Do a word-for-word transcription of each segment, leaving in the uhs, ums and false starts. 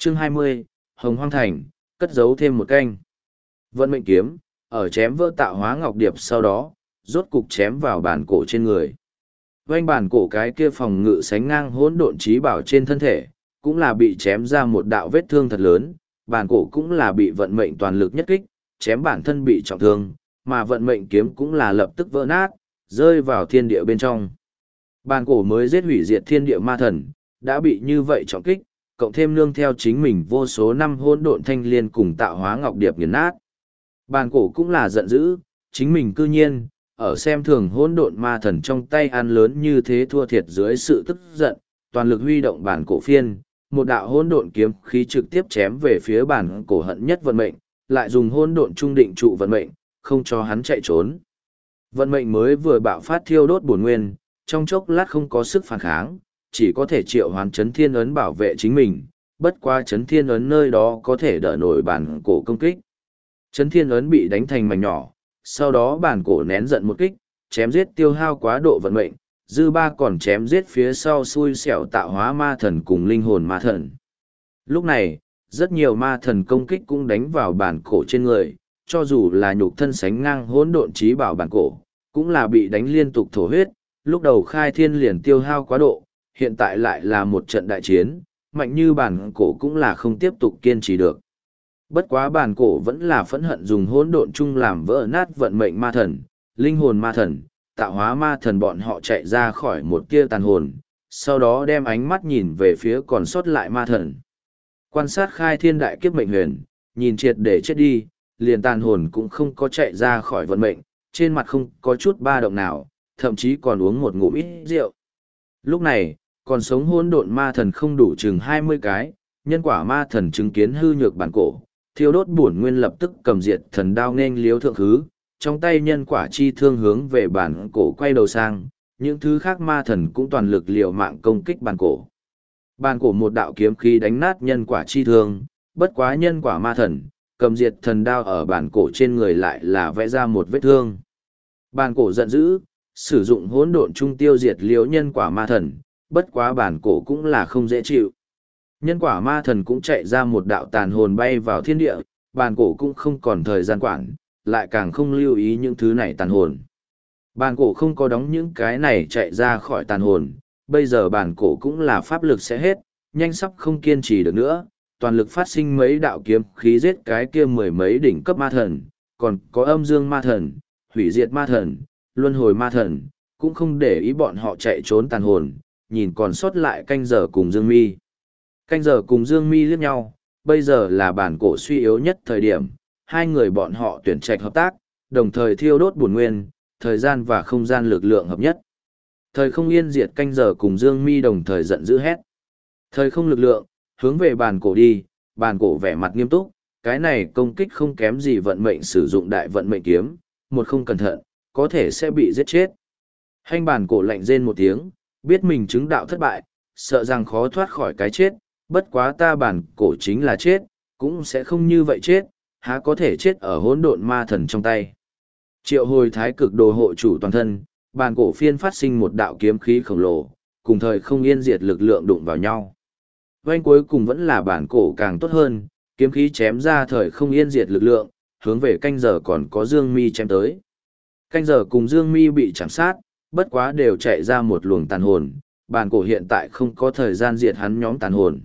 Chương hai mươi, Hồng Hoang Thành, cất giấu thêm một canh. Vận mệnh kiếm, ở chém vỡ tạo hóa ngọc điệp sau đó, rốt cục chém vào bản cổ trên người. Vành bản cổ cái kia phòng ngự sánh ngang hỗn độn trí bảo trên thân thể, cũng là bị chém ra một đạo vết thương thật lớn, bản cổ cũng là bị vận mệnh toàn lực nhất kích, chém bản thân bị trọng thương, mà vận mệnh kiếm cũng là lập tức vỡ nát, rơi vào thiên địa bên trong. Bản cổ mới giết hủy diệt thiên địa ma thần, đã bị như vậy trọng kích, cộng thêm nương theo chính mình vô số năm hỗn độn thanh liên cùng tạo hóa ngọc điệp nghiền nát. Bản cổ cũng là giận dữ, chính mình cư nhiên, ở xem thường hỗn độn ma thần trong tay ăn lớn như thế thua thiệt dưới sự tức giận, toàn lực huy động bản cổ phiên, một đạo hỗn độn kiếm khí trực tiếp chém về phía bản cổ hận nhất vận mệnh, lại dùng hỗn độn trung định trụ vận mệnh, không cho hắn chạy trốn. Vận mệnh mới vừa bạo phát thiêu đốt bổn nguyên, trong chốc lát không có sức phản kháng, chỉ có thể triệu hoán chấn thiên ấn bảo vệ chính mình, bất qua chấn thiên ấn nơi đó có thể đỡ nổi bản cổ công kích. Chấn thiên ấn bị đánh thành mảnh nhỏ, sau đó bản cổ nén giận một kích, chém giết tiêu hao quá độ vận mệnh, dư ba còn chém giết phía sau xui xẻo tạo hóa ma thần cùng linh hồn ma thần. Lúc này, rất nhiều ma thần công kích cũng đánh vào bản cổ trên người, cho dù là nhục thân sánh ngang hỗn độn trí bảo bản cổ, cũng là bị đánh liên tục thổ huyết, lúc đầu khai thiên liền tiêu hao quá độ, hiện tại lại là một trận đại chiến, mạnh như bản cổ cũng là không tiếp tục kiên trì được. Bất quá bản cổ vẫn là phẫn hận dùng hỗn độn chung làm vỡ nát vận mệnh ma thần, linh hồn ma thần, tạo hóa ma thần bọn họ chạy ra khỏi một tia tàn hồn, sau đó đem ánh mắt nhìn về phía còn sót lại ma thần. Quan sát khai thiên đại kiếp mệnh huyền, nhìn triệt để chết đi, liền tàn hồn cũng không có chạy ra khỏi vận mệnh, trên mặt không có chút ba động nào, thậm chí còn uống một ngụm ít rượu. Lúc này, còn sống hỗn độn ma thần không đủ chừng hai mươi cái, nhân quả ma thần chứng kiến hư nhược bản cổ, thiêu đốt bổn nguyên lập tức cầm diệt thần đao nên liếu thượng thứ, trong tay nhân quả chi thương hướng về bản cổ quay đầu sang, những thứ khác ma thần cũng toàn lực liều mạng công kích bản cổ. Bản cổ một đạo kiếm khí đánh nát nhân quả chi thương, bất quá nhân quả ma thần, cầm diệt thần đao ở bản cổ trên người lại là vẽ ra một vết thương. Bản cổ giận dữ, sử dụng hỗn độn trung tiêu diệt liếu nhân quả ma thần, bất quá bản cổ cũng là không dễ chịu. Nhân quả ma thần cũng chạy ra một đạo tàn hồn bay vào thiên địa, bản cổ cũng không còn thời gian quản, lại càng không lưu ý những thứ này tàn hồn. Bản cổ không có đóng những cái này chạy ra khỏi tàn hồn, bây giờ bản cổ cũng là pháp lực sẽ hết, nhanh sắp không kiên trì được nữa, toàn lực phát sinh mấy đạo kiếm khí giết cái kia mười mấy đỉnh cấp ma thần, còn có âm dương ma thần, hủy diệt ma thần, luân hồi ma thần, cũng không để ý bọn họ chạy trốn tàn hồn, nhìn còn sót lại canh giờ cùng Dương Mi. Canh giờ cùng Dương Mi liếc nhau, bây giờ là bản cổ suy yếu nhất thời điểm, hai người bọn họ tuyển trạch hợp tác, đồng thời thiêu đốt bổn nguyên, thời gian và không gian lực lượng hợp nhất. Thời không yên diệt canh giờ cùng Dương Mi đồng thời giận dữ hét. Thời không lực lượng, hướng về bản cổ đi, bản cổ vẻ mặt nghiêm túc, cái này công kích không kém gì vận mệnh sử dụng đại vận mệnh kiếm, một không cẩn thận, có thể sẽ bị giết chết. Hành bản cổ lạnh rên một tiếng, biết mình chứng đạo thất bại, sợ rằng khó thoát khỏi cái chết, bất quá ta bản cổ chính là chết, cũng sẽ không như vậy chết, há có thể chết ở hỗn độn ma thần trong tay. Triệu hồi thái cực đồ hộ chủ toàn thân, bản cổ phiên phát sinh một đạo kiếm khí khổng lồ, cùng thời không yên diệt lực lượng đụng vào nhau. Vành cuối cùng vẫn là bản cổ càng tốt hơn, kiếm khí chém ra thời không yên diệt lực lượng, hướng về canh giờ còn có Dương Mi chém tới. Canh giờ cùng Dương Mi bị chạm sát, bất quá đều chạy ra một luồng tàn hồn, bản cổ hiện tại không có thời gian diệt hắn nhóm tàn hồn.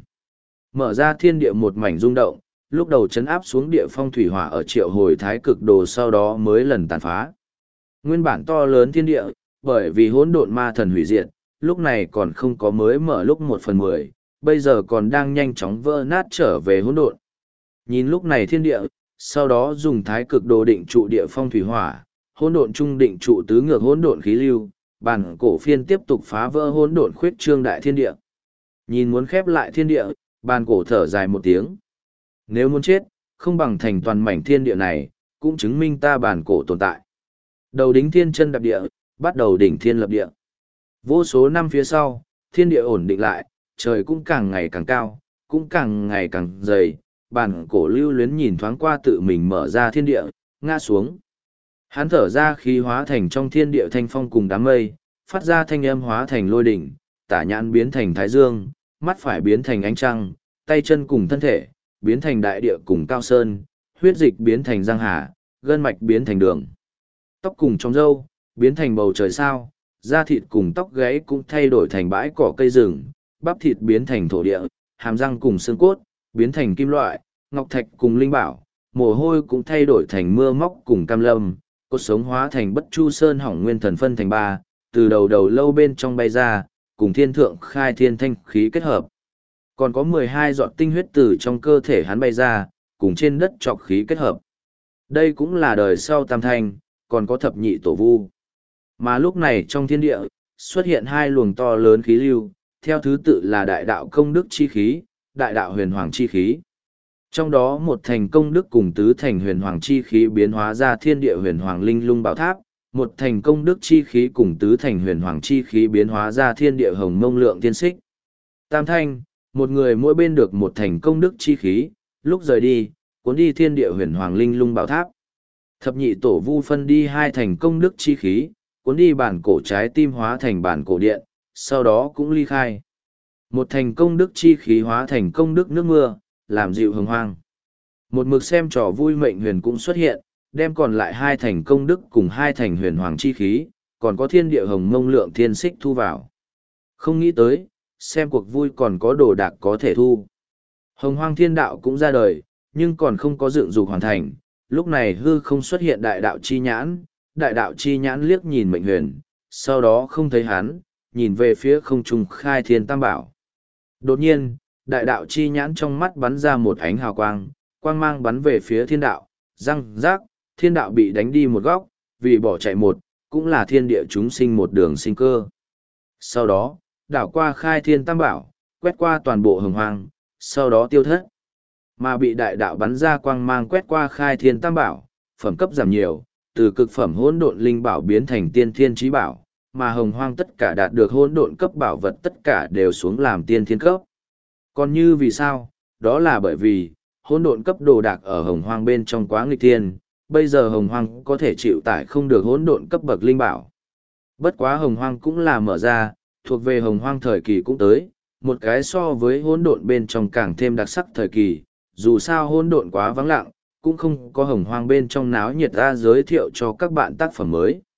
Mở ra thiên địa một mảnh rung động, lúc đầu chấn áp xuống địa phong thủy hỏa ở triệu hồi thái cực đồ sau đó mới lần tàn phá. Nguyên bản to lớn thiên địa, bởi vì hỗn độn ma thần hủy diệt, lúc này còn không có mới mở lúc một phần mười, bây giờ còn đang nhanh chóng vỡ nát trở về hỗn độn. Nhìn lúc này thiên địa, sau đó dùng thái cực đồ định trụ địa phong thủy hỏa, hỗn độn trung định trụ tứ ngược hỗn độn khí lưu, bản cổ phiên tiếp tục phá vỡ hỗn độn khuyết trương đại thiên địa. Nhìn muốn khép lại thiên địa, bản cổ thở dài một tiếng. Nếu muốn chết, không bằng thành toàn mảnh thiên địa này, cũng chứng minh ta bản cổ tồn tại. Đầu đính thiên chân đạp địa, bắt đầu đỉnh thiên lập địa. Vô số năm phía sau, thiên địa ổn định lại, trời cũng càng ngày càng cao, cũng càng ngày càng dày. Bản cổ lưu luyến nhìn thoáng qua tự mình mở ra thiên địa, ngã xuống. Hắn thở ra khí hóa thành trong thiên địa thanh phong cùng đám mây, phát ra thanh âm hóa thành lôi đỉnh, tả nhãn biến thành thái dương, mắt phải biến thành ánh trăng, tay chân cùng thân thể, biến thành đại địa cùng cao sơn, huyết dịch biến thành giang hà, gân mạch biến thành đường. Tóc cùng trong râu, biến thành bầu trời sao, da thịt cùng tóc gáy cũng thay đổi thành bãi cỏ cây rừng, bắp thịt biến thành thổ địa, hàm răng cùng xương cốt, biến thành kim loại, ngọc thạch cùng linh bảo, mồ hôi cũng thay đổi thành mưa móc cùng cam lâm, cốt sống hóa thành bất chu sơn hỏng nguyên thần phân thành ba, từ đầu đầu lâu bên trong bay ra, cùng thiên thượng khai thiên thanh khí kết hợp. Còn có mười hai giọt tinh huyết từ trong cơ thể hắn bay ra, cùng trên đất trọc khí kết hợp. Đây cũng là đời sau tam thanh, còn có thập nhị tổ vu. Mà lúc này trong thiên địa, xuất hiện hai luồng to lớn khí lưu, theo thứ tự là đại đạo công đức chi khí, đại đạo huyền hoàng chi khí. Trong đó một thành công đức cùng tứ thành huyền hoàng chi khí biến hóa ra thiên địa huyền hoàng linh lung bảo tháp, một thành công đức chi khí cùng tứ thành huyền hoàng chi khí biến hóa ra thiên địa hồng mông lượng tiên xích. Tam thanh, một người mỗi bên được một thành công đức chi khí, lúc rời đi, cuốn đi thiên địa huyền hoàng linh lung bảo tháp. Thập nhị tổ vu phân đi hai thành công đức chi khí, cuốn đi bản cổ trái tim hóa thành bản cổ điện, sau đó cũng ly khai. Một thành công đức chi khí hóa thành công đức nước mưa, làm dịu hồng hoang. Một mực xem trò vui mệnh huyền cũng xuất hiện, đem còn lại hai thành công đức cùng hai thành huyền hoàng chi khí, còn có thiên địa hồng mông lượng thiên xích thu vào. Không nghĩ tới, xem cuộc vui còn có đồ đạc có thể thu. Hồng hoang thiên đạo cũng ra đời, nhưng còn không có dựng dục hoàn thành. Lúc này hư không xuất hiện đại đạo chi nhãn, đại đạo chi nhãn liếc nhìn mệnh huyền, sau đó không thấy hắn, nhìn về phía không trung khai thiên tam bảo. Đột nhiên, đại đạo chi nhãn trong mắt bắn ra một ánh hào quang, quang mang bắn về phía thiên đạo, răng rác, thiên đạo bị đánh đi một góc, vì bỏ chạy một, cũng là thiên địa chúng sinh một đường sinh cơ. Sau đó, đảo qua khai thiên tam bảo, quét qua toàn bộ hồng hoang, sau đó tiêu thất. Mà bị đại đạo bắn ra quang mang quét qua khai thiên tam bảo, phẩm cấp giảm nhiều, từ cực phẩm hỗn độn linh bảo biến thành tiên thiên trí bảo, mà hồng hoang tất cả đạt được hỗn độn cấp bảo vật tất cả đều xuống làm tiên thiên cấp. Còn như vì sao? Đó là bởi vì, hỗn độn cấp đồ đạc ở hồng hoang bên trong quá nghịch thiên, bây giờ hồng hoang có thể chịu tải không được hỗn độn cấp bậc linh bảo. Bất quá hồng hoang cũng là mở ra, thuộc về hồng hoang thời kỳ cũng tới, một cái so với hỗn độn bên trong càng thêm đặc sắc thời kỳ, dù sao hỗn độn quá vắng lặng, cũng không có hồng hoang bên trong náo nhiệt ra giới thiệu cho các bạn tác phẩm mới.